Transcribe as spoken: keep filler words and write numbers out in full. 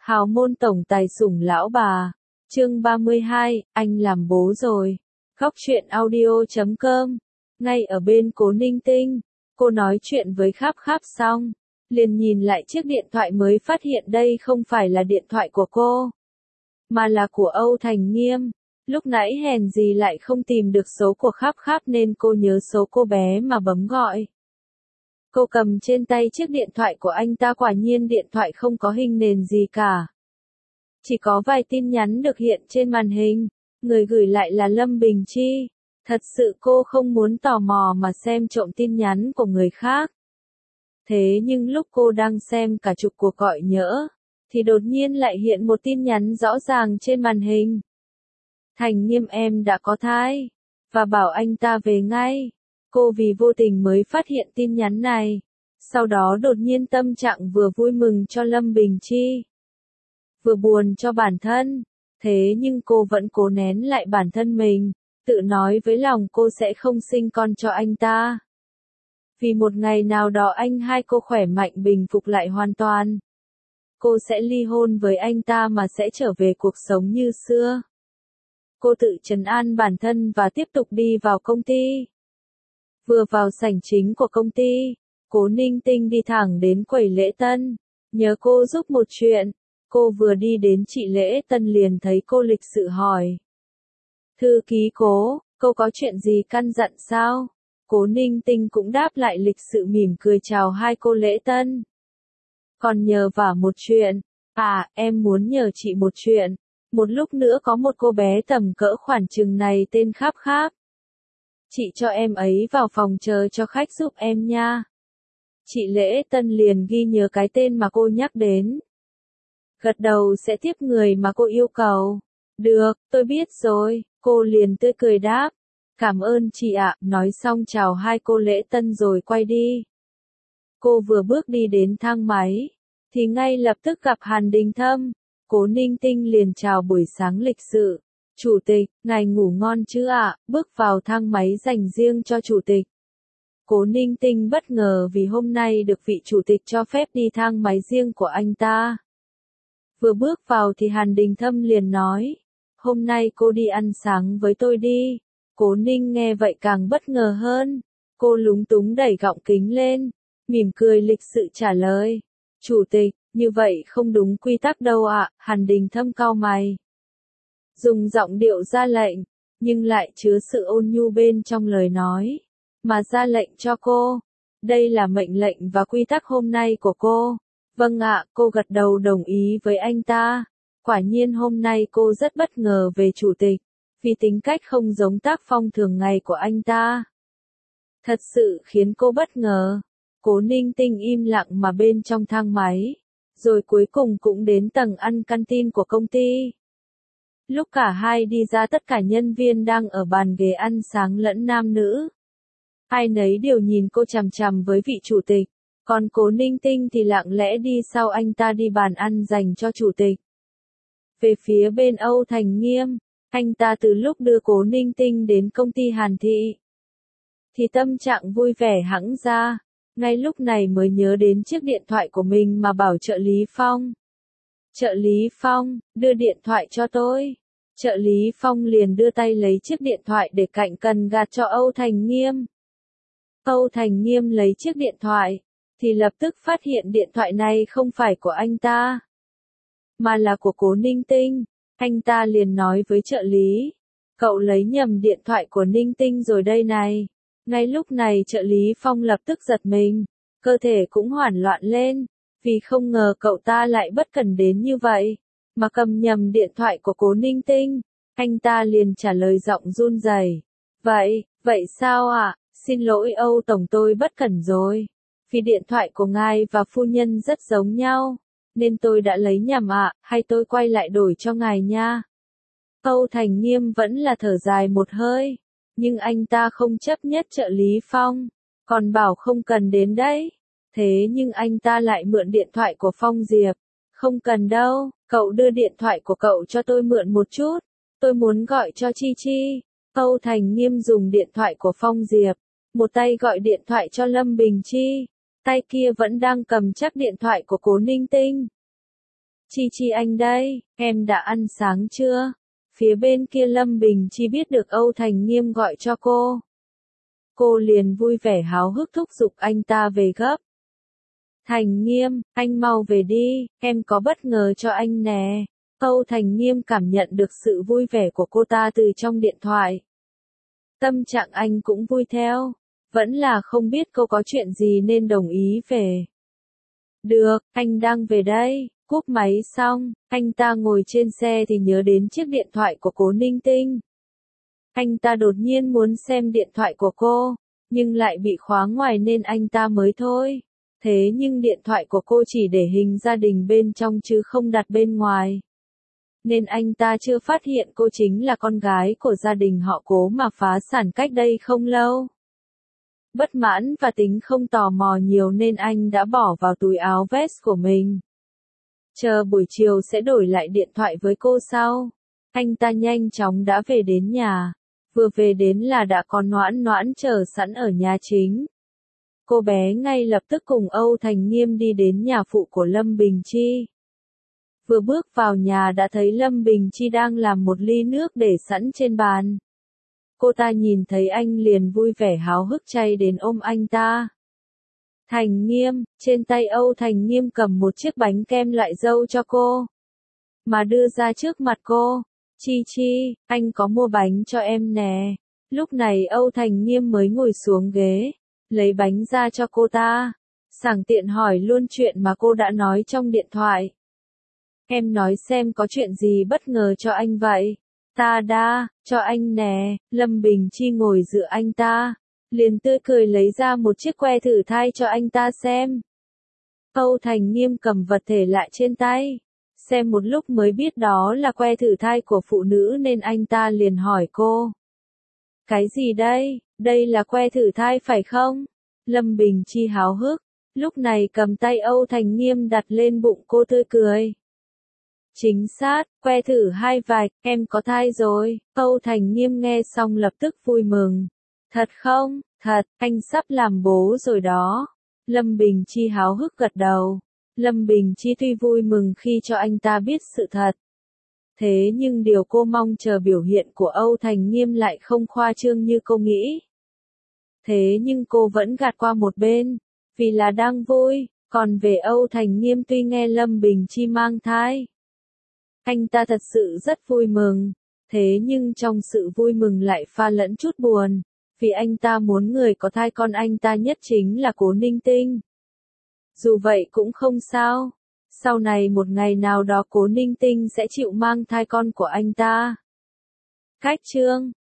Hào môn tổng tài sủng lão bà. Chương ba mươi hai, anh làm bố rồi. Góc truyện audio chấm com. Ngay ở bên Cố Ninh Tinh, cô nói chuyện với Kháp Kháp xong, liền nhìn lại chiếc điện thoại mới phát hiện đây không phải là điện thoại của cô, mà là của Âu Thành Nghiêm. Lúc nãy hèn gì lại không tìm được số của Kháp Kháp nên cô nhớ số cô bé mà bấm gọi. Cô cầm trên tay chiếc điện thoại của anh ta, quả nhiên điện thoại không có hình nền gì cả. Chỉ có vài tin nhắn được hiện trên màn hình, người gửi lại là Lâm Bình Chi. Thật sự cô không muốn tò mò mà xem trộm tin nhắn của người khác. Thế nhưng lúc cô đang xem cả chục cuộc gọi nhỡ, thì đột nhiên lại hiện một tin nhắn rõ ràng trên màn hình. Thành Nghiêm em đã có thai, và bảo anh ta về ngay. Cô vì vô tình mới phát hiện tin nhắn này. Sau đó đột nhiên tâm trạng vừa vui mừng cho Lâm Bình Chi, vừa buồn cho bản thân. Thế nhưng cô vẫn cố nén lại bản thân mình, tự nói với lòng cô sẽ không sinh con cho anh ta. Vì một ngày nào đó anh hai cô khỏe mạnh bình phục lại hoàn toàn, cô sẽ ly hôn với anh ta mà sẽ trở về cuộc sống như xưa. Cô tự trấn an bản thân và tiếp tục đi vào công ty. Vừa vào sảnh chính của công ty, Cố Ninh Tinh đi thẳng đến quầy lễ tân, nhờ cô giúp một chuyện. Cô vừa đi đến chị lễ tân liền thấy cô lịch sự hỏi. Thư ký Cố, cô có chuyện gì căn dặn sao? Cố Ninh Tinh cũng đáp lại lịch sự mỉm cười chào hai cô lễ tân. Còn nhờ vả một chuyện. À, em muốn nhờ chị một chuyện. Một lúc nữa có một cô bé tầm cỡ khoảng chừng này tên Kháp Kháp. Chị cho em ấy vào phòng chờ cho khách giúp em nha. Chị lễ tân liền ghi nhớ cái tên mà cô nhắc đến. Gật đầu sẽ tiếp người mà cô yêu cầu. Được, tôi biết rồi, cô liền tươi cười đáp. Cảm ơn chị ạ, nói xong chào hai cô lễ tân rồi quay đi. Cô vừa bước đi đến thang máy, thì ngay lập tức gặp Hàn Đình Thâm. Cố Ninh Tinh liền chào buổi sáng lịch sự. Chủ tịch, ngài ngủ ngon chứ ạ? Bước vào thang máy dành riêng cho chủ tịch. Cố Ninh Tinh bất ngờ vì hôm nay được vị chủ tịch cho phép đi thang máy riêng của anh ta. Vừa bước vào thì Hàn Đình Thâm liền nói, hôm nay cô đi ăn sáng với tôi đi. Cố Ninh nghe vậy càng bất ngờ hơn. Cô lúng túng đẩy gọng kính lên, mỉm cười lịch sự trả lời. Chủ tịch, như vậy không đúng quy tắc đâu ạ. Hàn Đình Thâm cau mày, dùng giọng điệu ra lệnh, nhưng lại chứa sự ôn nhu bên trong lời nói, mà ra lệnh cho cô. Đây là mệnh lệnh và quy tắc hôm nay của cô. Vâng ạ, cô gật đầu đồng ý với anh ta. Quả nhiên hôm nay cô rất bất ngờ về chủ tịch, vì tính cách không giống tác phong thường ngày của anh ta. Thật sự khiến cô bất ngờ. Cố Ninh Tinh im lặng mà bên trong thang máy, rồi cuối cùng cũng đến tầng ăn canteen của công ty. Lúc cả hai đi ra tất cả nhân viên đang ở bàn ghế ăn sáng lẫn nam nữ. Ai nấy đều nhìn cô chằm chằm với vị chủ tịch, còn Cố Ninh Tinh thì lặng lẽ đi sau anh ta đi bàn ăn dành cho chủ tịch. Về phía bên Âu Thành Nghiêm, anh ta từ lúc đưa Cố Ninh Tinh đến công ty Hàn Thị, thì tâm trạng vui vẻ hẵng ra, ngay lúc này mới nhớ đến chiếc điện thoại của mình mà bảo trợ lý Phong. Trợ lý Phong, đưa điện thoại cho tôi. Trợ lý Phong liền đưa tay lấy chiếc điện thoại để cạnh cần gạt cho Âu Thành Nghiêm. Âu Thành Nghiêm lấy chiếc điện thoại, thì lập tức phát hiện điện thoại này không phải của anh ta, mà là của Cố Ninh Tinh. Anh ta liền nói với trợ lý, cậu lấy nhầm điện thoại của Ninh Tinh rồi đây này. Ngay lúc này trợ lý Phong lập tức giật mình, cơ thể cũng hoảng loạn lên, vì không ngờ cậu ta lại bất cẩn đến như vậy, mà cầm nhầm điện thoại của Cố Ninh Tinh. Anh ta liền trả lời giọng run rẩy, vậy, vậy sao ạ? À? Xin lỗi Âu Tổng, tôi bất cẩn rồi. Vì điện thoại của ngài và phu nhân rất giống nhau, nên tôi đã lấy nhầm ạ, à, hay tôi quay lại đổi cho ngài nha. Âu Thành Nghiêm vẫn là thở dài một hơi, nhưng anh ta không chấp nhất trợ lý Phong, còn bảo không cần đến đấy. Thế nhưng anh ta lại mượn điện thoại của Phong Diệp. Không cần đâu, cậu đưa điện thoại của cậu cho tôi mượn một chút, tôi muốn gọi cho Chi Chi. Âu Thành Nghiêm dùng điện thoại của Phong Diệp, một tay gọi điện thoại cho Lâm Bình Chi, tay kia vẫn đang cầm chắc điện thoại của Cố Ninh Tinh. Chi Chi anh đây, em đã ăn sáng chưa? Phía bên kia Lâm Bình Chi biết được Âu Thành Nghiêm gọi cho cô. Cô liền vui vẻ háo hức thúc giục anh ta về gấp. Thành Nghiêm, anh mau về đi, em có bất ngờ cho anh nè. Âu Thành Nghiêm cảm nhận được sự vui vẻ của cô ta từ trong điện thoại. Tâm trạng anh cũng vui theo, vẫn là không biết cô có chuyện gì nên đồng ý về. Được, anh đang về đây. Cúp máy xong, anh ta ngồi trên xe thì nhớ đến chiếc điện thoại của Cố Ninh Tinh. Anh ta đột nhiên muốn xem điện thoại của cô, nhưng lại bị khóa ngoài nên anh ta mới thôi. Thế nhưng điện thoại của cô chỉ để hình gia đình bên trong chứ không đặt bên ngoài. Nên anh ta chưa phát hiện cô chính là con gái của gia đình họ Cố mà phá sản cách đây không lâu. Bất mãn và tính không tò mò nhiều nên anh đã bỏ vào túi áo vest của mình. Chờ buổi chiều sẽ đổi lại điện thoại với cô sau. Anh ta nhanh chóng đã về đến nhà. Vừa về đến là đã có Noãn Noãn chờ sẵn ở nhà chính. Cô bé ngay lập tức cùng Âu Thành Nghiêm đi đến nhà phụ của Lâm Bình Chi. Vừa bước vào nhà đã thấy Lâm Bình Chi đang làm một ly nước để sẵn trên bàn. Cô ta nhìn thấy anh liền vui vẻ háo hức chạy đến ôm anh ta. Thành Nghiêm, trên tay Âu Thành Nghiêm cầm một chiếc bánh kem loại dâu cho cô. Mà đưa ra trước mặt cô. Chi Chi, anh có mua bánh cho em nè. Lúc này Âu Thành Nghiêm mới ngồi xuống ghế, lấy bánh ra cho cô ta. Sảng tiện hỏi luôn chuyện mà cô đã nói trong điện thoại. Em nói xem có chuyện gì bất ngờ cho anh vậy? Ta đã, cho anh nè. Lâm Bình Chi ngồi dựa anh ta, liền tươi cười lấy ra một chiếc que thử thai cho anh ta xem. Âu Thành Nghiêm cầm vật thể lại trên tay, xem một lúc mới biết đó là que thử thai của phụ nữ nên anh ta liền hỏi cô. Cái gì đây? Đây là que thử thai phải không? Lâm Bình Chi háo hức, lúc này cầm tay Âu Thành Nghiêm đặt lên bụng cô tươi cười. Chính xác, que thử hai vạch, em có thai rồi. Âu Thành Nghiêm nghe xong lập tức vui mừng. Thật không? Thật, anh sắp làm bố rồi đó. Lâm Bình Chi háo hức gật đầu. Lâm Bình Chi tuy vui mừng khi cho anh ta biết sự thật. Thế nhưng điều cô mong chờ biểu hiện của Âu Thành Nghiêm lại không khoa trương như cô nghĩ. Thế nhưng cô vẫn gạt qua một bên, vì là đang vui. Còn về Âu Thành Nghiêm tuy nghe Lâm Bình Chi mang thai, anh ta thật sự rất vui mừng. Thế nhưng trong sự vui mừng lại pha lẫn chút buồn, vì anh ta muốn người có thai con anh ta nhất chính là Cố Ninh Tinh. Dù vậy cũng không sao. Sau này một ngày nào đó Cố Ninh Tinh sẽ chịu mang thai con của anh ta. Cách chương